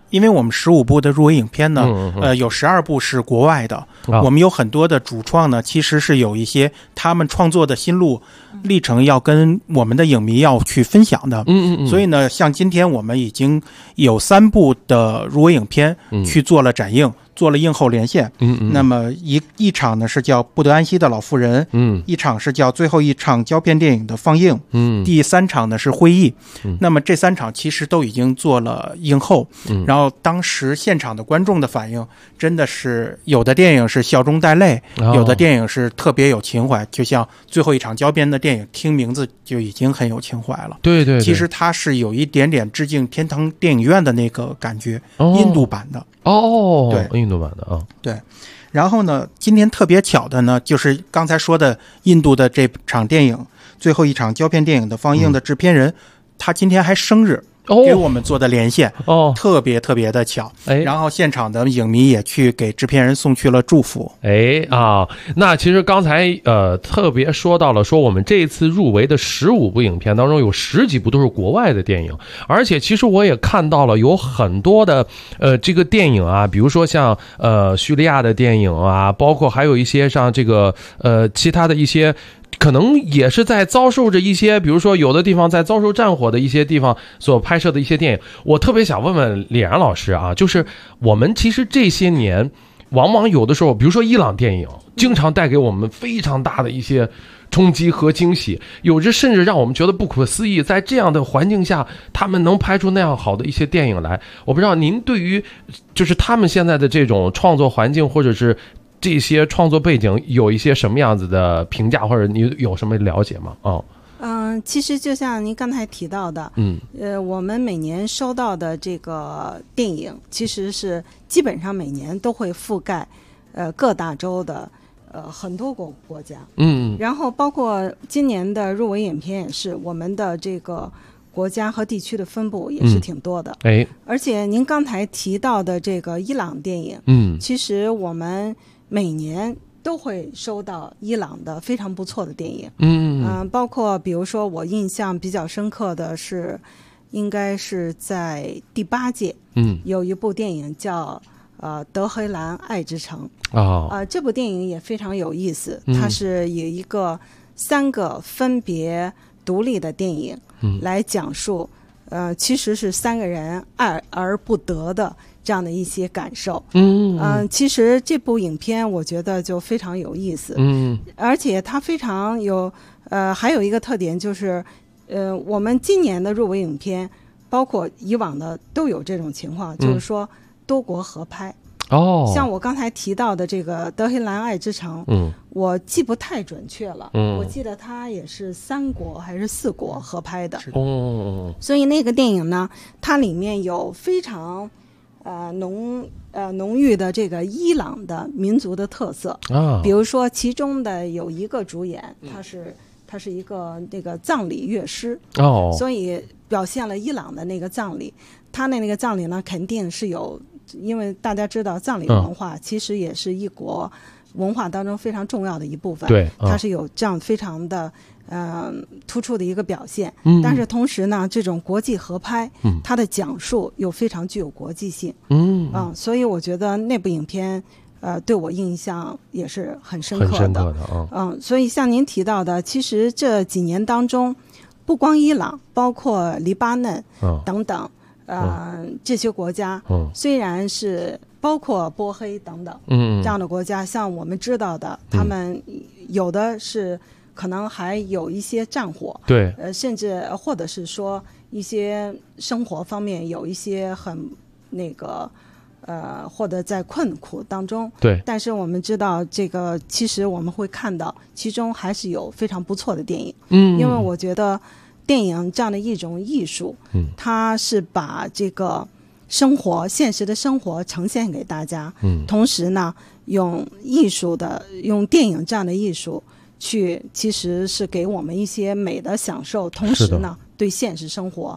Speaker 5: 因为我们15部的入围影片呢，有12部是国外的，我们有很多的主创呢，其实是有一些他们创作的心路历程要跟我们的影迷要去分享的。所以呢，像今天我们已经有3部的入围影片去做了展映。做了映后连线，那么一场呢是叫《不得安息的老妇人》，一场是叫最后一场胶片电影的放映，第3场呢是会议，那么这3场其实都已经做了映后，然后当时现场的观众的反应真的是有的电影是笑中带泪，有的电影是特别有情怀，就像最后一场胶片的电影，听名字就已经很有情怀了。
Speaker 2: 对对，
Speaker 5: 其实它是有一点点致敬天堂电影院的那个感觉，印度版的。
Speaker 2: 对，印度版的啊，
Speaker 5: 对。然后呢，今天特别巧的呢，就是刚才说的印度的这场电影最后一场胶片电影的放映的制片人，他今天还生日。给我们做的连线，特别特别的巧。然后现场的影迷也去给制片人送去了祝福。
Speaker 2: 那其实刚才特别说到了，说我们这一次入围的15部影片当中，有10几部都是国外的电影，而且其实我也看到了有很多的这个电影啊，比如说像叙利亚的电影啊，包括还有一些像这个其他的一些。可能也是在遭受着一些，比如说有的地方在遭受战火的一些地方所拍摄的一些电影。我特别想问问李然老师啊，就是我们其实这些年往往有的时候，比如说伊朗电影经常带给我们非常大的一些冲击和惊喜，有着甚至让我们觉得不可思议，在这样的环境下他们能拍出那样好的一些电影来。我不知道您对于就是他们现在的这种创作环境或者是这些创作背景有一些什么样子的评价，或者你有什么了解吗？
Speaker 4: 其实就像您刚才提到的，我们每年收到的这个电影，其实是基本上每年都会覆盖各大洲的很多个国家，然后包括今年的入围影片也是，我们的这个国家和地区的分布也是挺多的。而且您刚才提到的这个伊朗电影，其实我们每年都会收到伊朗的非常不错的电影，包括比如说我印象比较深刻的是，应该是在第8届，有一部电影叫德黑兰爱之城，这部电影也非常有意思，它是有一个3个分别独立的电影来讲述，其实是3个人爱而不得的这样的一些感受。其实这部影片我觉得就非常有意思，而且它非常有还有一个特点就是，我们今年的入围影片，包括以往的都有这种情况，就是说多国合拍。像我刚才提到的这个德黑兰爱之城，我记不太准确了，我记得它也是3国还是4国合拍的。所以那个电影呢，它里面有非常浓郁的这个伊朗的民族的特色，比如说其中的有一个主演，他是一个那个葬礼乐师，所以表现了伊朗的那个葬礼。他那个葬礼呢，肯定是有，因为大家知道葬礼文化其实也是一国文化当中非常重要的一部分，它是有这样非常的突出的一个表现。但是同时呢，这种国际合拍，它的讲述又非常具有国际性。所以我觉得那部影片对我印象也是很深刻的。所以像您提到的，其实这几年当中，不光伊朗，包括黎巴嫩等等。这些国家虽然是包括波黑等等这样的国家，像我们知道的，他们有的是可能还有一些战火，甚至或者是说一些生活方面有一些很那个或者在困苦当中，但是我们知道这个其实我们会看到其中还是有非常不错的电影，因为我觉得电影这样的一种艺术，它是把这个现实的生活呈现给大家，同时呢，用电影这样的艺术去，其实是给我们一些美的享受，同时呢，对现实生活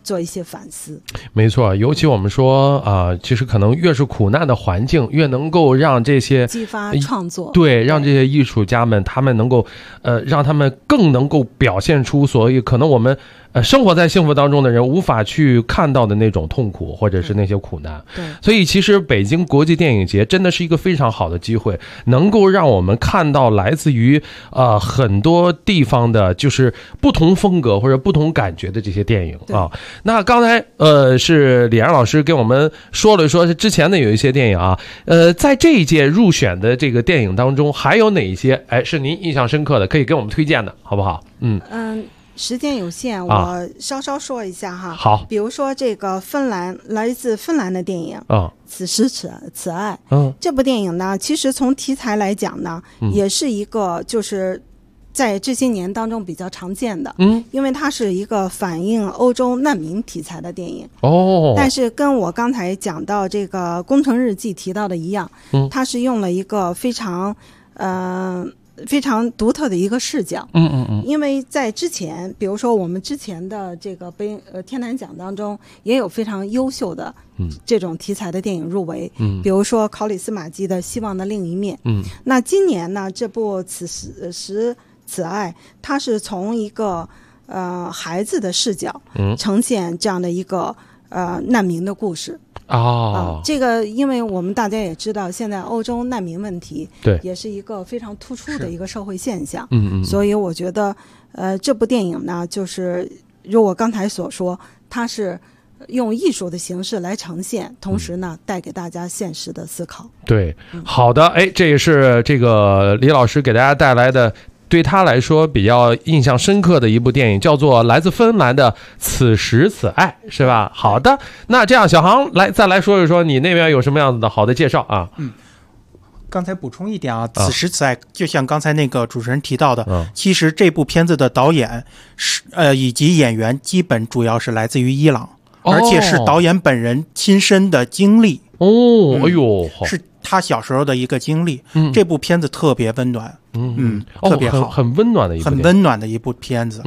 Speaker 4: 做一些反思。
Speaker 2: 没错，尤其我们说其实可能越是苦难的环境，越能够让这些
Speaker 4: 激发创作，
Speaker 2: 对，让这些艺术家们他们能够让他们更能够表现出所谓可能我们生活在幸福当中的人无法去看到的那种痛苦或者是那些苦难。
Speaker 4: 对，
Speaker 2: 所以其实北京国际电影节真的是一个非常好的机会，能够让我们看到来自于很多地方的就是不同风格或者不同感觉的这些电影啊。那刚才是李安老师给我们说了说之前的有一些电影啊，在这一届入选的这个电影当中还有哪一些是您印象深刻的，可以给我们推荐的好不好？
Speaker 4: 时间有限，我稍稍说一下哈。
Speaker 2: 好，
Speaker 4: 比如说这个来自芬兰的电影此时此爱。这部电影呢，其实从题材来讲呢，也是一个就是在这些年当中比较常见的。因为它是一个反映欧洲难民题材的电影。但是跟我刚才讲到这个《工程日记》提到的一样，它是用了一个非常独特的一个视角。因为在之前，比如说我们之前的这个天坛奖当中也有非常优秀的这种题材的电影入围。比如说考里斯马基的《希望的另一面》。那今年呢，这部此时此爱，它是从一个孩子的视角呈现这样的一个难民的故事。这个因为我们大家也知道，现在欧洲难民问题也是一个非常突出的一个社会现象。所以我觉得这部电影呢，就是如我刚才所说，它是用艺术的形式来呈现，同时呢带给大家现实的思考。
Speaker 2: 对，好的，这也是这个李老师给大家带来的对他来说比较印象深刻的一部电影，叫做来自芬兰的《此时此爱》，是吧？好的，那这样小航再来说一说你那边有什么样子的好的介绍啊？
Speaker 5: 刚才补充一点此时此爱就像刚才那个主持人提到的，其实这部片子的导演以及演员基本主要是来自于伊朗，而且是导演本人亲身的经历。是他小时候的一个经历。这部片子特别温暖。特别好，
Speaker 2: 很温暖
Speaker 5: 的一部片子。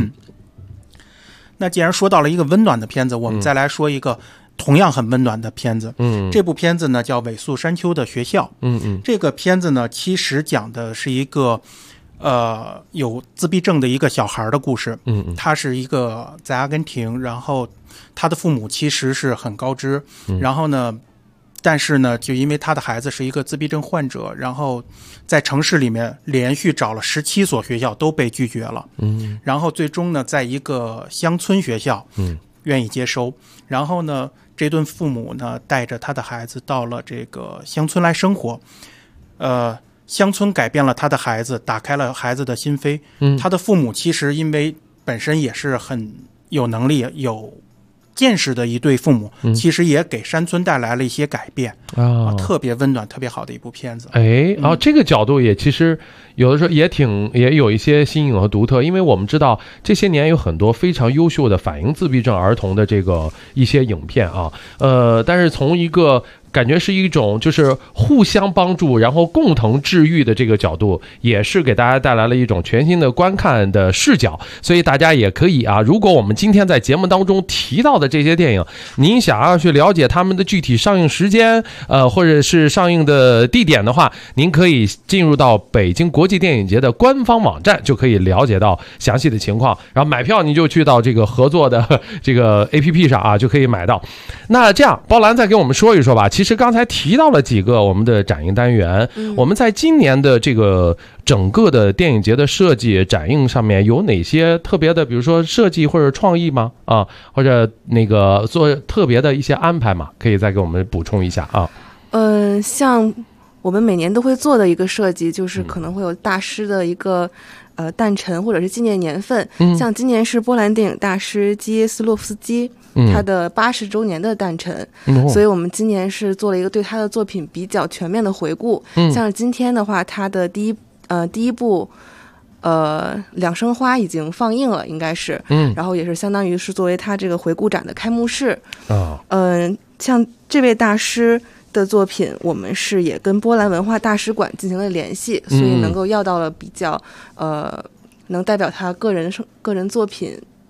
Speaker 5: 那既然说到了一个温暖的片子，我们再来说一个同样很温暖的片子。这部片子呢叫《尾宿山丘的学校》。这个片子呢其实讲的是一个有自闭症的一个小孩的故事。他是一个在阿根廷，然后他的父母其实是很高知，然后呢但是呢就因为他的孩子是一个自闭症患者，然后在城市里面连续找了17所学校都被拒绝了。然后最终呢在一个乡村学校愿意接收。然后呢这对父母呢带着他的孩子到了这个乡村来生活。乡村改变了他的孩子，打开了孩子的心扉。他的父母其实因为本身也是很有能力有见识的一对父母，其实也给山村带来了一些改变。特别温暖特别好的一部片子。
Speaker 2: 这个角度也其实有的时候也有一些新颖和独特，因为我们知道这些年有很多非常优秀的反映自闭症儿童的这个一些影片啊，但是从一个感觉是一种就是互相帮助然后共同治愈的这个角度，也是给大家带来了一种全新的观看的视角。所以大家也可以如果我们今天在节目当中提到的这些电影，您想要去了解他们的具体上映时间或者是上映的地点的话，您可以进入到北京国际电影节的官方网站，就可以了解到详细的情况。然后买票你就去到这个合作的这个 APP 上就可以买到。那这样包兰再给我们说一说吧。其实刚才提到了几个我们的展映单元，我们在今年的这个整个的电影节的设计展映上面有哪些特别的，比如说设计或者创意吗？或者那个做特别的一些安排吗？可以再给我们补充一下啊。
Speaker 3: 像我们每年都会做的一个设计，就是可能会有大师的一个诞辰或者是纪念年份。像今年是波兰电影大师基耶斯洛夫斯基他的80周年的诞辰，所以我们今年是做了一个对他的作品比较全面的回顾。像是今天的话，他的第一部两生花已经放映了，应该是，然后也是相当于是作为他这个回顾展的开幕式。像这位大师的作品，我们是也跟波兰文化大使馆进行了联系，所以能够要到了比较能代表他个人作品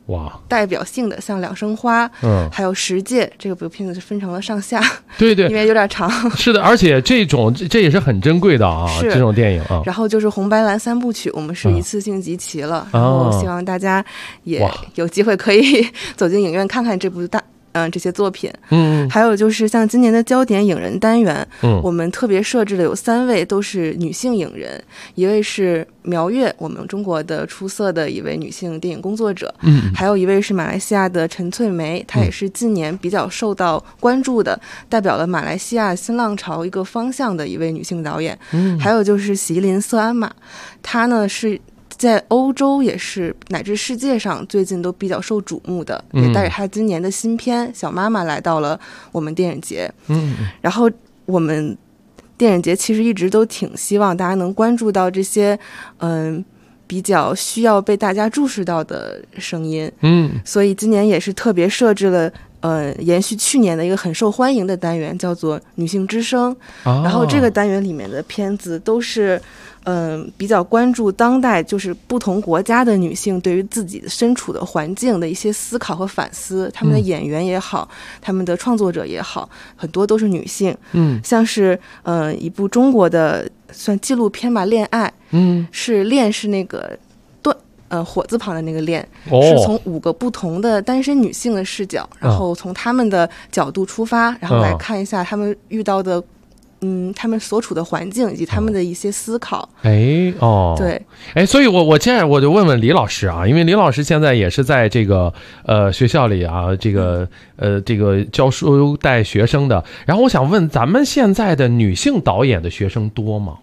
Speaker 3: 代表性的，像《两生花》，还有《十戒》，这部片子是分成了上下，
Speaker 2: 对，
Speaker 3: 因为有点长。
Speaker 2: 是的，而且这也是很珍贵的啊，这种电影啊。
Speaker 3: 然后就是红白蓝3部曲，我们是一次性集齐了，然后希望大家也有机会可以走进影院看看这部这些作品。还有就是像今年的焦点影人单元，我们特别设置了有3位都是女性影人，一位是苗月，我们中国的出色的一位女性电影工作者，还有一位是马来西亚的陈翠梅，她也是近年比较受到关注的，代表了马来西亚新浪潮一个方向的一位女性导演。还有就是席琳·瑟安玛，她呢是在欧洲也是乃至世界上最近都比较受瞩目的，也带着他今年的新片《小妈妈》来到了我们电影节。然后我们电影节其实一直都挺希望大家能关注到这些比较需要被大家注视到的声音。所以今年也是特别设置了延续去年的一个很受欢迎的单元，叫做女性之声。然后这个单元里面的片子都是比较关注当代就是不同国家的女性对于自己身处的环境的一些思考和反思，他们的演员也好，他们的创作者也好，很多都是女性。像是一部中国的算纪录片吧，恋爱，是恋是那个火字旁的那个恋，是从5个不同的单身女性的视角，然后从他们的角度出发，然后来看一下他们遇到的他们所处的环境以及他们的一些思考。对，
Speaker 2: 所以我接下来我就问问李老师啊，因为李老师现在也是在这个学校里啊，这个教书带学生的，然后我想问，咱们现在的女性导演的学生多吗？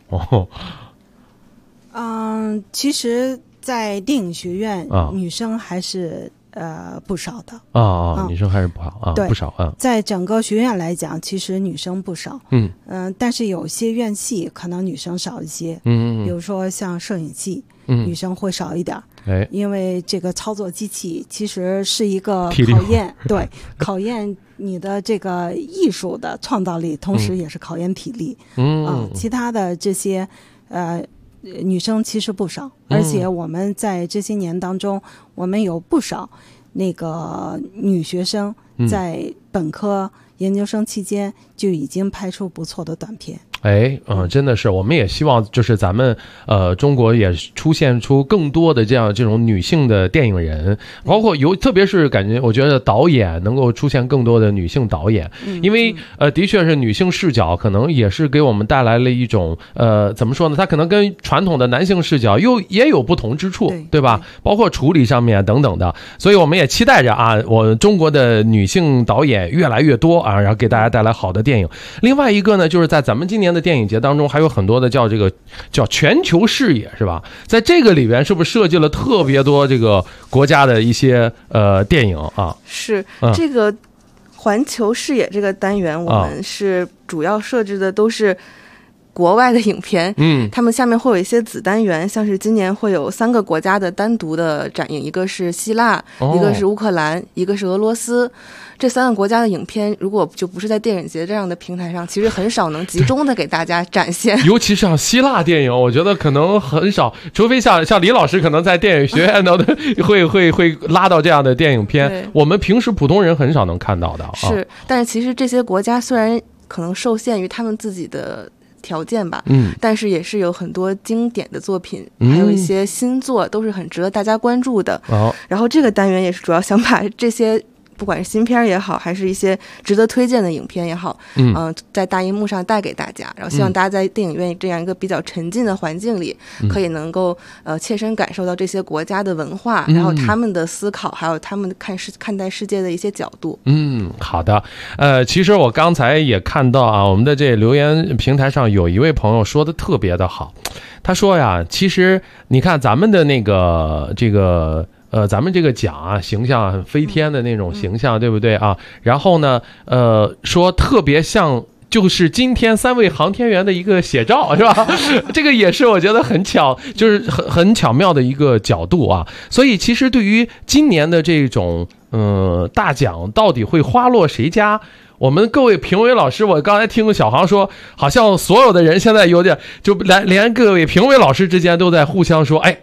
Speaker 4: 其实在电影学院女生还是不少的
Speaker 2: 女生还是不少
Speaker 4: 对，
Speaker 2: 不少
Speaker 4: 在整个学院来讲，其实女生不少。但是有些院系可能女生少一些。比如说像摄影系，女生会少一点。因为这个操作机器其实是一个考验，对，考验你的这个艺术的创造力，同时也是考验体力。其他的这些女生其实不少，而且我们在这些年当中，我们有不少那个女学生在本科、研究生期间就已经拍出不错的短片。
Speaker 2: 真的是，我们也希望就是咱们中国也出现出更多的这种女性的电影人，包括特别是感觉我觉得导演能够出现更多的女性导演，因为的确是女性视角可能也是给我们带来了一种怎么说呢，它可能跟传统的男性视角也有不同之处，对吧？包括处理上面等等的，所以我们也期待着啊，我中国的女性导演越来越多啊，然后给大家带来好的电影。另外一个呢，就是在咱们今年的电影节当中还有很多的叫全球视野，是吧？在这个里边是不是设计了特别多这个国家的一些电影啊？
Speaker 3: 是这个环球视野这个单元，我们是主要设置的都是国外的影片，他们下面会有一些子单元，像是今年会有3个国家的单独的展映，一个是希腊，一个是乌克兰，一个是俄罗斯。这3个国家的影片如果就不是在电影节这样的平台上，其实很少能集中的给大家展现。
Speaker 2: 尤其是像希腊电影，我觉得可能很少，除非像李老师可能在电影学院的会拉到这样的电影片，我们平时普通人很少能看到的。
Speaker 3: 是，但是其实这些国家虽然可能受限于他们自己的条件吧，但是也是有很多经典的作品，还有一些新作都是很值得大家关注的。然后这个单元也是主要想把这些不管是新片也好，还是一些值得推荐的影片也好，在大荧幕上带给大家，然后希望大家在电影院这样一个比较沉浸的环境里，可以能够切身感受到这些国家的文化，然后他们的思考，还有他们看待世界的一些角度。
Speaker 2: 好的。其实我刚才也看到啊，我们的这留言平台上有一位朋友说的特别的好，他说呀，其实你看咱们的那个咱们这个奖啊，形象很飞天的那种形象，对不对啊？然后呢，说特别像就是今天3位航天员的一个写照，是吧？这个也是我觉得很巧，就是很巧妙的一个角度啊。所以其实对于今年的这种大奖到底会花落谁家？我们各位评委老师，我刚才听小航说，好像所有的人现在有点就连各位评委老师之间都在互相说，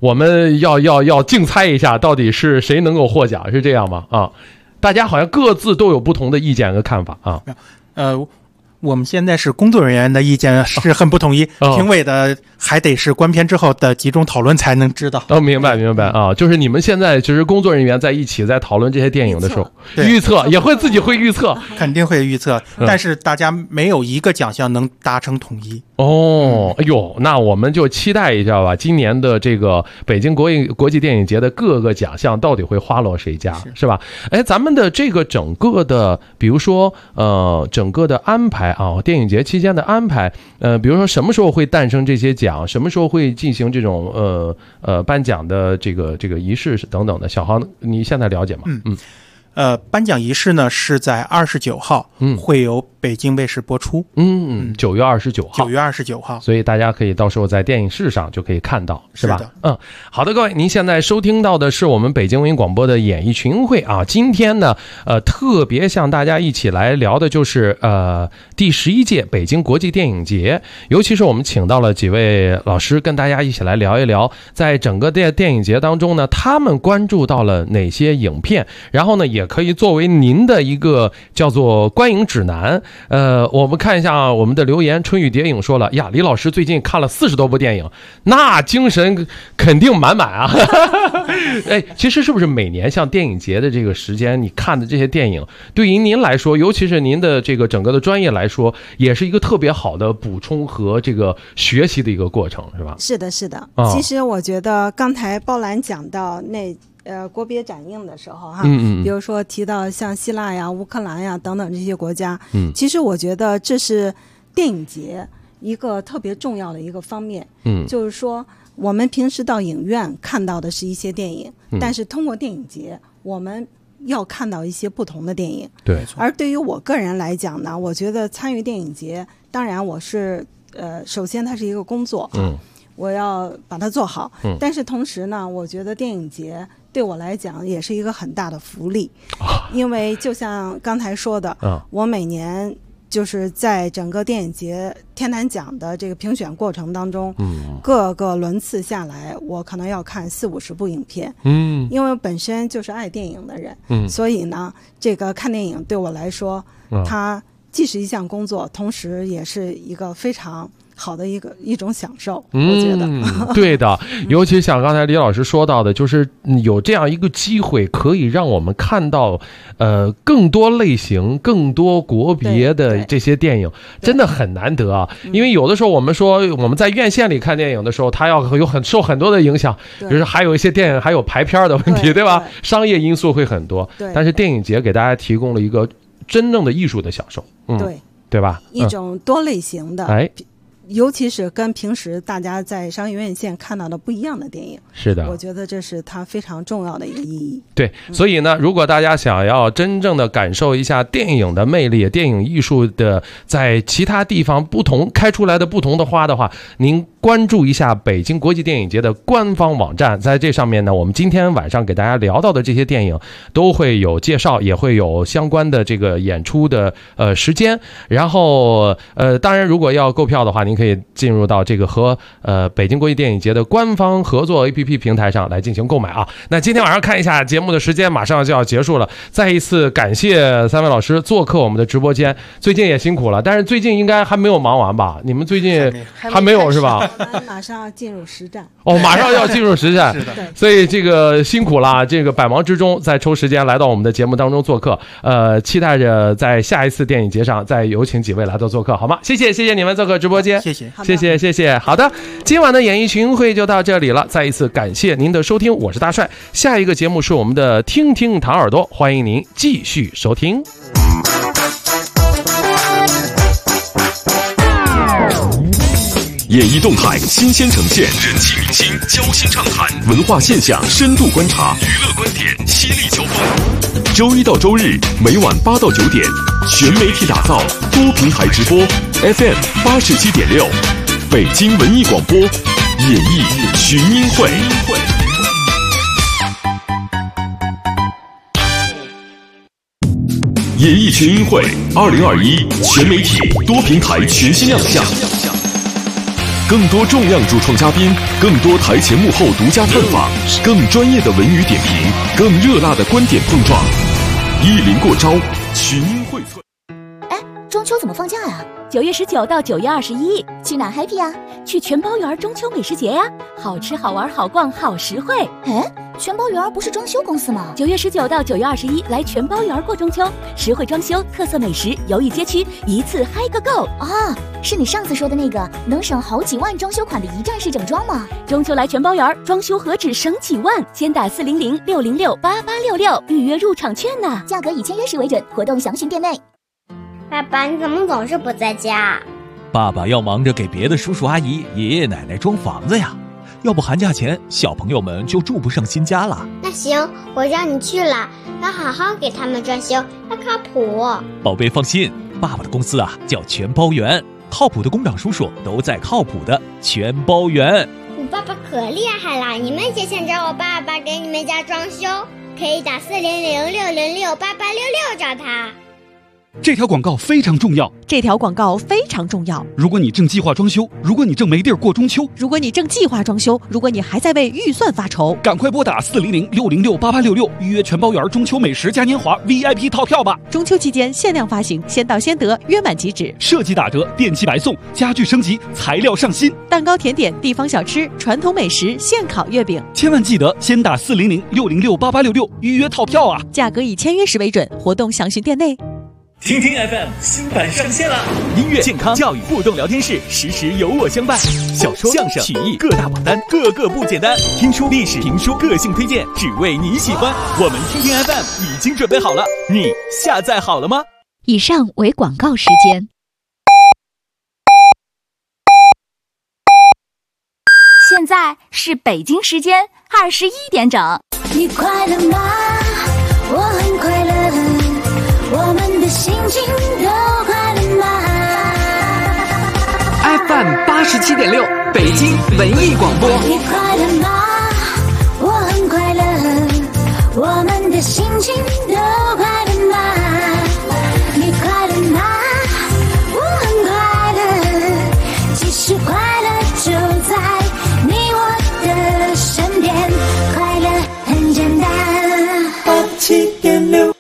Speaker 2: 我们要竞猜一下，到底是谁能够获奖，是这样吗？啊，大家好像各自都有不同的意见和看法啊。
Speaker 5: 我们现在是工作人员的意见是很不统一，评委的还得是观片之后的集中讨论才能知道。
Speaker 2: 明白啊，就是你们现在其实工作人员在一起在讨论这些电影的时候，预测也会自己会预测，
Speaker 5: 肯定会预测，但是大家没有一个奖项能达成统一。
Speaker 2: 哎呦，那我们就期待一下吧，今年的这个北京国际电影节的各个奖项到底会花落谁家，是吧？哎，咱们的这个整个的，比如说整个的安排啊，电影节期间的安排，比如说什么时候会诞生这些奖，什么时候会进行这种颁奖的这个仪式等等的，小航你现在了解吗？
Speaker 5: 颁奖仪式呢是在29号，会由北京卫视播出。
Speaker 2: 9月29号。9
Speaker 5: 月29号。
Speaker 2: 所以大家可以到时候在电影市上就可以看到，是吧？好的，各位，您现在收听到的是我们北京文艺广播的演艺群英会啊。今天呢，特别向大家一起来聊的就是第11届北京国际电影节，尤其是我们请到了几位老师跟大家一起来聊一聊，在整个电影节当中呢，他们关注到了哪些影片，然后呢，也可以作为您的一个叫做观影指南。我们看一下我们的留言，春雨谍影说了呀，李老师最近看了40多部电影，那精神肯定满满啊。哎，其实是不是每年像电影节的这个时间，你看的这些电影，对于您来说，尤其是您的这个整个的专业来说，也是一个特别好的补充和这个学习的一个过程，是吧？
Speaker 4: 是的。其实我觉得刚才包兰讲到国别展映的时候哈，比如说提到像希腊呀、乌克兰呀等等这些国家，其实我觉得这是电影节一个特别重要的一个方面。就是说我们平时到影院看到的是一些电影，但是通过电影节，我们要看到一些不同的电影。
Speaker 2: 对。
Speaker 4: 而对于我个人来讲呢，我觉得参与电影节，当然我是首先它是一个工作，我要把它做好。但是同时呢，我觉得电影节对我来讲也是一个很大的福利，因为就像刚才说的，我每年就是在整个电影节天坛奖的这个评选过程当中，各个轮次下来，我可能要看40-50部影片。因为本身就是爱电影的人，所以呢，这个看电影对我来说，它既是一项工作，同时也是一个非常好的一种享受，我觉得。
Speaker 2: 对的，尤其像刚才李老师说到的，就是有这样一个机会，可以让我们看到更多类型、更多国别的这些电影，真的很难得啊。因为有的时候我们说我们在院线里看电影的时候，它要受很多的影响，比如说还有一些电影还有排片的问题，对吧？商业因素会很多，但是电影节给大家提供了一个真正的艺术的享受，对吧？
Speaker 4: 一种多类型的，尤其是跟平时大家在商业院线看到的不一样的电影，
Speaker 2: 是的，
Speaker 4: 我觉得这是它非常重要的一个意义。
Speaker 2: 对，所以呢，如果大家想要真正的感受一下电影的魅力、电影艺术的在其他地方开出来的不同的花的话，您关注一下北京国际电影节的官方网站，在这上面呢，我们今天晚上给大家聊到的这些电影都会有介绍，也会有相关的这个演出的时间。然后当然如果要购票的话，您可以进入到这个和北京国际电影节的官方合作 APP 平台上来进行购买啊。那今天晚上看一下节目的时间马上就要结束了，再一次感谢三位老师做客我们的直播间，最近也辛苦了，但是最近应该还没有忙完吧？你们最近还没有是吧？
Speaker 4: 马上要进入实战
Speaker 2: 马上要进入实战所以这个辛苦了，这个百忙之中再抽时间来到我们的节目当中做客，期待着在下一次电影节上再有请几位来到做客，好吗？谢谢你们做客直播间，谢谢。好的，今晚的演艺群会就到这里了，再一次感谢您的收听，我是大帅，下一个节目是我们的听听糖耳朵，欢迎您继续收听。
Speaker 1: 演艺动态新鲜呈现，人气明星交心畅谈，文化现象深度观察，娱乐观点犀利交锋。周一到周日每晚8到9点，全媒体打造，多平台直播 ，FM 87.6，北京文艺广播，演艺群英会。演艺群英会2021全媒体多平台全新亮相。 更多重量主创嘉宾，更多台前幕后独家探访，更专业的文娱点评，更热辣的观点碰撞。意林过招，群英荟萃。
Speaker 6: 哎，中秋怎么放假呀
Speaker 10: ？9月19到9月21，
Speaker 6: 去哪 happy 呀？
Speaker 10: 去全包园中秋美食节呀，好吃好玩好逛好实惠。
Speaker 6: 哎，全包园不是装修公司吗
Speaker 10: ？9月19到9月21，来全包园过中秋，实惠装修，特色美食，游艺街区，一次嗨个够
Speaker 6: 啊！是你上次说的那个能省好几万装修款的一站式整装吗？
Speaker 10: 中秋来全包园，装修何止省几万？先打400-606-8866预约入场券呢，
Speaker 6: 价格以签约时为准，活动详询店内。
Speaker 15: 爸爸，你怎么总是不在家？
Speaker 16: 爸爸要忙着给别的叔叔阿姨、爷爷奶奶装房子呀，要不寒假前小朋友们就住不上新家了。
Speaker 15: 那行，我让你去了，要好好给他们装修，要靠谱。
Speaker 16: 宝贝放心，爸爸的公司啊叫全包园，靠谱的工长叔叔都在靠谱的全包园。
Speaker 15: 我爸爸可厉害了，你们也想找我爸爸给你们家装修，可以打400-606-8866找他。
Speaker 7: 这条广告非常重要。
Speaker 8: 这条广告非常重要。
Speaker 7: 如果你正计划装修，如果你正没地儿过中秋，
Speaker 8: 如果你正计划装修，如果你还在为预算发愁，
Speaker 7: 赶快拨打400-606-8866预约全包园中秋美食嘉年华 VIP 套票吧。
Speaker 8: 中秋期间限量发行，先到先得，约满即止。
Speaker 7: 设计打折，电器白送，家具升级，材料上新，
Speaker 8: 蛋糕甜点、地方小吃、传统美食、现烤月饼。
Speaker 7: 千万记得先打400-606-8866预约套票啊！
Speaker 8: 价格以签约时为准，活动详询店内。
Speaker 17: 听听 FM 新版上线了，音乐、健康、教育、互动聊天室，时时有我相伴。小说、相声、曲艺各大榜单，个个不简单。听书、历史、评书，个性推荐，只为你喜欢。我们听听 FM 已经准备好了，你下载好了吗？
Speaker 9: 以上为广告时间。
Speaker 10: 现在是北京时间21点整。
Speaker 13: 你快乐吗？我很快乐。我们的心情都快乐吗
Speaker 14: ？FM 87.6，北京文艺广播。
Speaker 13: 你快乐吗？我很快乐。我们的心情都快乐吗？你快乐吗？我很快乐。其实快乐就在你我的身边，快乐很简单。87.6。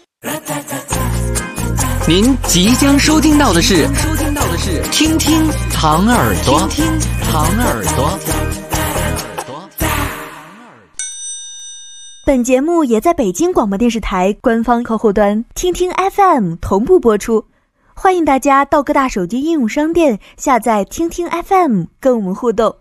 Speaker 14: 您即将收听到的是听听糖耳朵，听听糖耳朵。
Speaker 18: 本节目也在北京广播电视台官方客户端听听 FM 同步播出，欢迎大家到各大手机应用商店下载听听 FM 跟我们互动。